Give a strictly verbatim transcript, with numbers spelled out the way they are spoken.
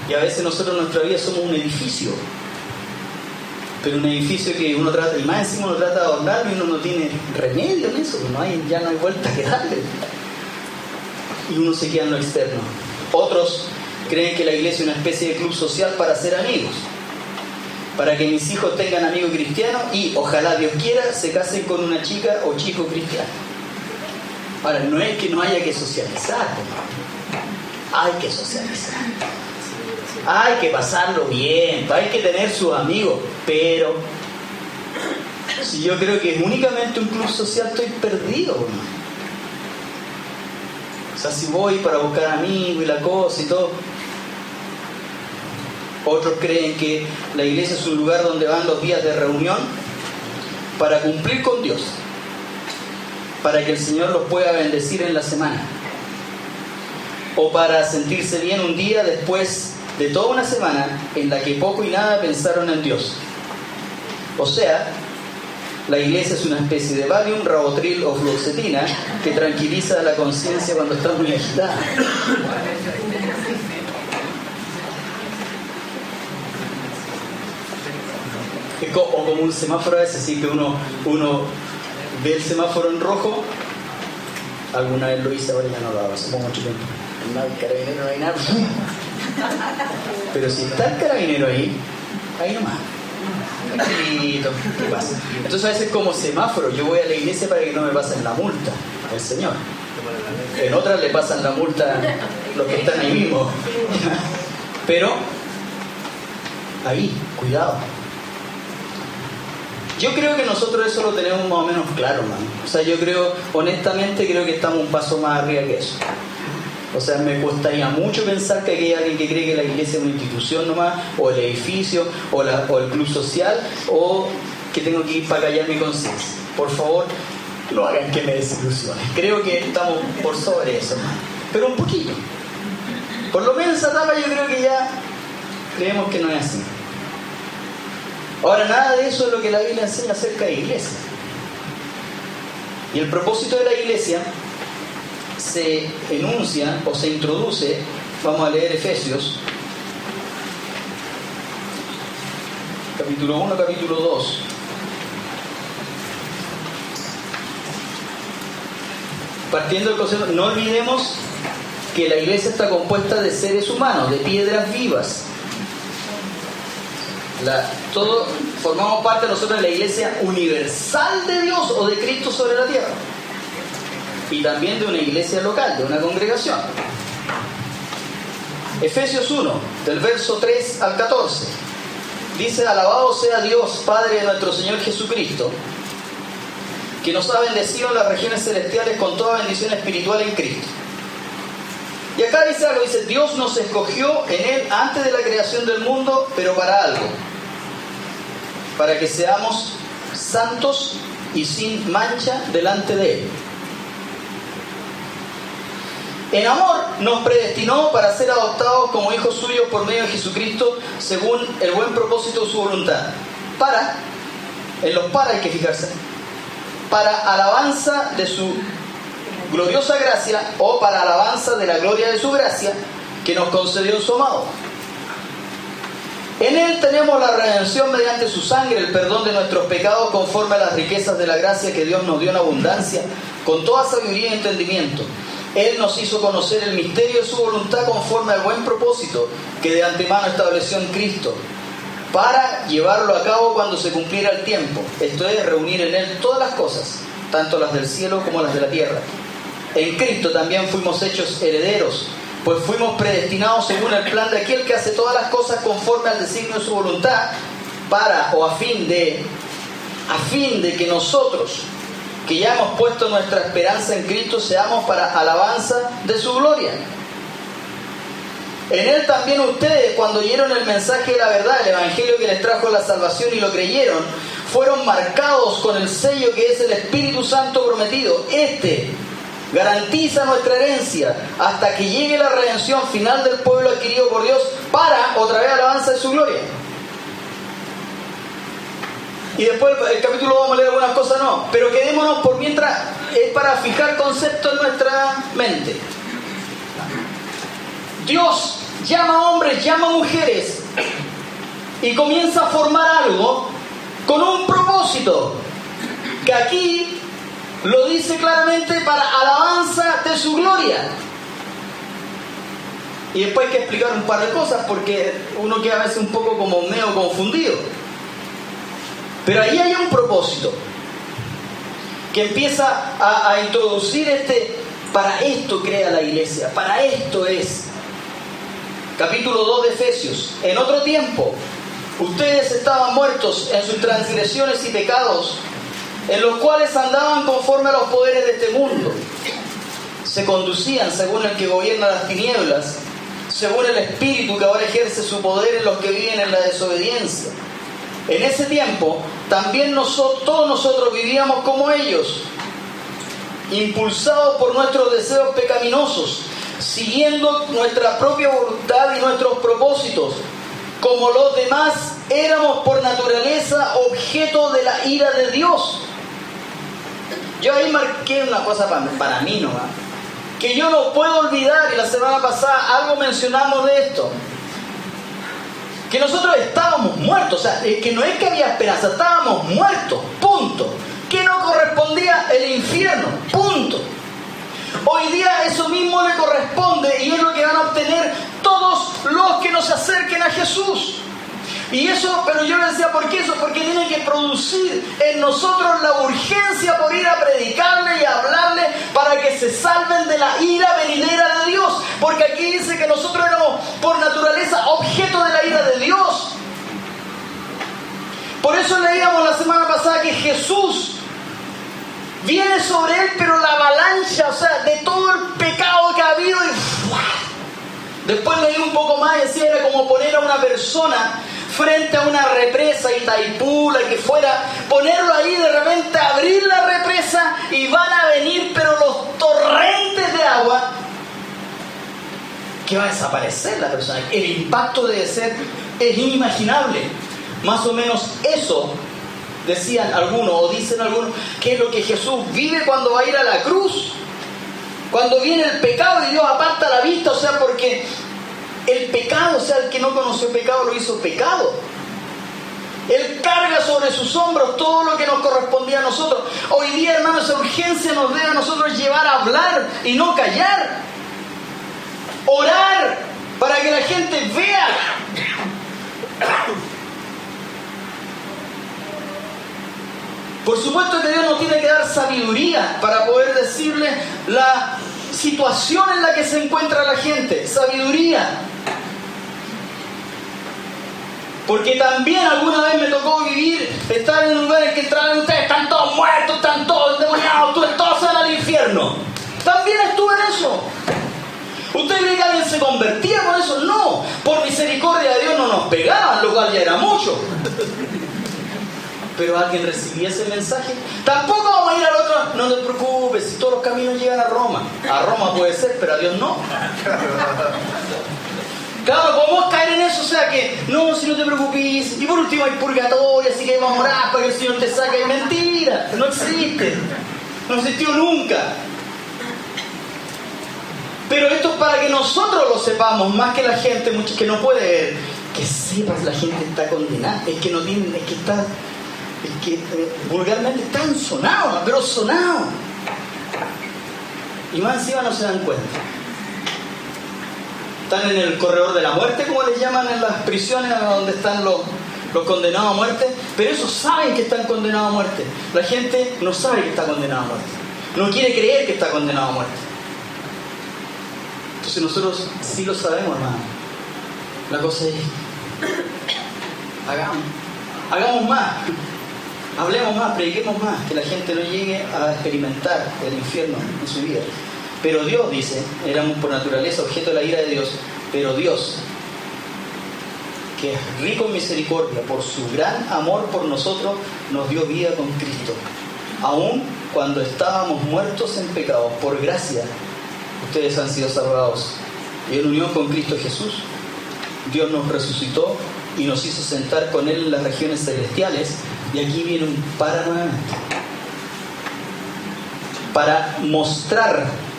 Y a veces nosotros en nuestra vida somos un edificio. Pero un edificio que uno trata, y más encima uno trata de adornarlo y uno no tiene remedio en eso, no hay, ya no hay vuelta que darle. Y uno se queda en lo externo. Otros creen que la iglesia es una especie de club social para hacer amigos. Para que mis hijos tengan amigos cristianos y, ojalá Dios quiera, se casen con una chica o chico cristiano. Ahora, no es que no haya que socializar, hay que socializar. Hay que pasarlo bien, hay que tener sus amigos, pero si yo creo que es únicamente un club social, estoy perdido, ¿no? O sea, si voy para buscar amigos y la cosa y todo. Otros creen que la iglesia es un lugar donde van los días de reunión para cumplir con Dios, para que el Señor los pueda bendecir en la semana, o para sentirse bien un día después de toda una semana en la que poco y nada pensaron en Dios. O sea, la iglesia es una especie de Valium, Rabotril o Fluoxetina que tranquiliza la conciencia cuando está muy agitada. O como un semáforo a veces, sí, que uno, uno ve el semáforo en rojo. Alguna vez lo hice, ahora ya no lo hago, hace mucho tiempo. No hay carabinero, no hay nada. Pero si está el carabinero ahí, ahí nomás. Tranquilito, ¿qué pasa? Entonces a veces como semáforo, yo voy a la iglesia para que no me pasen la multa al Señor. En otras le pasan la multa los que están ahí mismo. Pero ahí, cuidado. Yo creo que nosotros eso lo tenemos más o menos claro, man. O sea, yo creo, honestamente, creo que estamos un paso más arriba que eso. O sea, me costaría mucho pensar que hay alguien que cree que la iglesia es una institución nomás, o el edificio, o, la, o el club social, o que tengo que ir para callar mi conciencia. Por favor, no hagan que me desilusione. Creo que estamos por sobre eso, man. Pero un poquito. Por lo menos esa etapa yo creo que ya creemos que no es así. Ahora, nada de eso es lo que la Biblia enseña acerca de la iglesia. Y el propósito de la iglesia se enuncia o se introduce, vamos a leer Efesios, capítulo uno, capítulo dos. Partiendo del concepto, no olvidemos que la iglesia está compuesta de seres humanos, de piedras vivas. La, todo, formamos parte nosotros de la iglesia universal de Dios o de Cristo sobre la tierra, y también de una iglesia local, de una congregación. Efesios uno, del verso tres al catorce, dice: alabado sea Dios, Padre de nuestro Señor Jesucristo, que nos ha bendecido en las regiones celestiales con toda bendición espiritual en Cristo. Y acá dice algo, dice: Dios nos escogió en Él antes de la creación del mundo, pero para algo, para que seamos santos y sin mancha delante de Él. En amor nos predestinó para ser adoptados como hijos suyos por medio de Jesucristo, según el buen propósito de su voluntad. Para, en los para hay que fijarse, para alabanza de su gloriosa gracia, o para alabanza de la gloria de su gracia, que nos concedió en su amado. En Él tenemos la redención mediante su sangre, el perdón de nuestros pecados conforme a las riquezas de la gracia que Dios nos dio en abundancia, con toda sabiduría y entendimiento. Él nos hizo conocer el misterio de su voluntad conforme al buen propósito que de antemano estableció en Cristo, para llevarlo a cabo cuando se cumpliera el tiempo, esto es, reunir en Él todas las cosas, tanto las del cielo como las de la tierra. En Cristo también fuimos hechos herederos, pues fuimos predestinados según el plan de aquel que hace todas las cosas conforme al designio de su voluntad, para o a fin de, a fin de que nosotros, que ya hemos puesto nuestra esperanza en Cristo, seamos para alabanza de su gloria. En Él también ustedes, cuando oyeron el mensaje de la verdad, el evangelio que les trajo la salvación y lo creyeron, fueron marcados con el sello que es el Espíritu Santo prometido. Este garantiza nuestra herencia hasta que llegue la redención final del pueblo adquirido por Dios, para otra vez alabanza de su gloria. Y después el capítulo vamos a leer algunas cosas, no, pero quedémonos por mientras, es para fijar conceptos en nuestra mente. Dios llama hombres, llama mujeres y comienza a formar algo con un propósito, que aquí lo dice claramente, para alabanza de su gloria. Y después hay que explicar un par de cosas porque uno queda a veces un poco como medio confundido. Pero ahí hay un propósito que empieza a, a introducir este, para esto crea la iglesia, para esto es. Capítulo dos de Efesios. En otro tiempo, ustedes estaban muertos en sus transgresiones y pecados, en los cuales andaban conforme a los poderes de este mundo. Se conducían según el que gobierna las tinieblas, según el espíritu que ahora ejerce su poder en los que viven en la desobediencia. En ese tiempo, también nosotros, todos nosotros vivíamos como ellos, impulsados por nuestros deseos pecaminosos, siguiendo nuestra propia voluntad y nuestros propósitos. Como los demás, éramos por naturaleza objeto de la ira de Dios. Yo ahí marqué una cosa para, para mí nomás, que yo no puedo olvidar, y la semana pasada algo mencionamos de esto, que nosotros estábamos muertos, o sea, que no es que había esperanza, estábamos muertos, punto. Que no correspondía el infierno, punto. Hoy día eso mismo le corresponde y es lo que van a obtener todos los que nos acerquen a Jesús. Y eso, pero yo le decía, ¿por qué eso? Porque tiene que producir en nosotros la urgencia por ir a predicarle y a hablarle para que se salven de la ira venidera de Dios. Porque aquí dice que nosotros éramos por naturaleza objeto de la ira de Dios. Por eso leíamos la semana pasada que Jesús viene sobre él, pero la avalancha, o sea, de todo el pecado que ha habido, y ¡fua! Después leí un poco más y decía, era como poner a una persona frente a una represa y Taipula, que fuera, ponerlo ahí, de repente abrir la represa y van a venir, pero los torrentes de agua, que va a desaparecer la persona. El impacto debe ser, es inimaginable. Más o menos eso decían algunos, o dicen algunos, que es lo que Jesús vive cuando va a ir a la cruz. Cuando viene el pecado y Dios aparta la vista, o sea, porque el pecado, o sea, el que no conoció pecado lo hizo pecado. Él carga sobre sus hombros todo lo que nos correspondía a nosotros. Hoy día, hermanos, esa urgencia nos debe a nosotros llevar a hablar y no callar. Orar para que la gente vea. Por supuesto que Dios nos tiene que dar sabiduría para poder decirle la situación en la que se encuentra la gente. Sabiduría. Porque también alguna vez me tocó vivir, estar en un lugar en que entraban ustedes, están todos muertos, están todos endemoniados, todos se van al infierno. También estuve en eso. ¿Usted cree que alguien se convertía con eso? No. Por misericordia de Dios no nos pegaban, lo cual ya era mucho. Pero alguien recibía ese mensaje. Tampoco vamos a ir al otro. No te preocupes, si todos los caminos llegan a Roma. A Roma puede ser, pero a Dios no. Claro, podemos caer en eso, o sea que, no, si no te preocupes, y por último hay purgatorio, así que vamos a orar para que el Señor te saque. Mentira, no existe, no existió nunca. Pero esto es para que nosotros lo sepamos, más que la gente, muchos que no puede ver, que sepas, la gente está condenada, es que no tienen, es que está, es que eh, vulgarmente están sonados, pero sonados. Y más encima no se dan cuenta. Están en el corredor de la muerte, como les llaman en las prisiones, donde están los, los condenados a muerte, pero ellos saben que están condenados a muerte. La gente no sabe que está condenado a muerte, no quiere creer que está condenado a muerte. Entonces nosotros sí lo sabemos, hermano. La cosa es, hagamos, hagamos más, hablemos más, prediquemos más, que la gente no llegue a experimentar el infierno en su vida. Pero Dios, dice, éramos por naturaleza objeto de la ira de Dios, pero Dios, que es rico en misericordia, por su gran amor por nosotros, nos dio vida con Cristo. Aun cuando estábamos muertos en pecado, por gracia, ustedes han sido salvados. Y en unión con Cristo Jesús, Dios nos resucitó y nos hizo sentar con Él en las regiones celestiales. Y aquí viene un para nuevamente. Para mostrar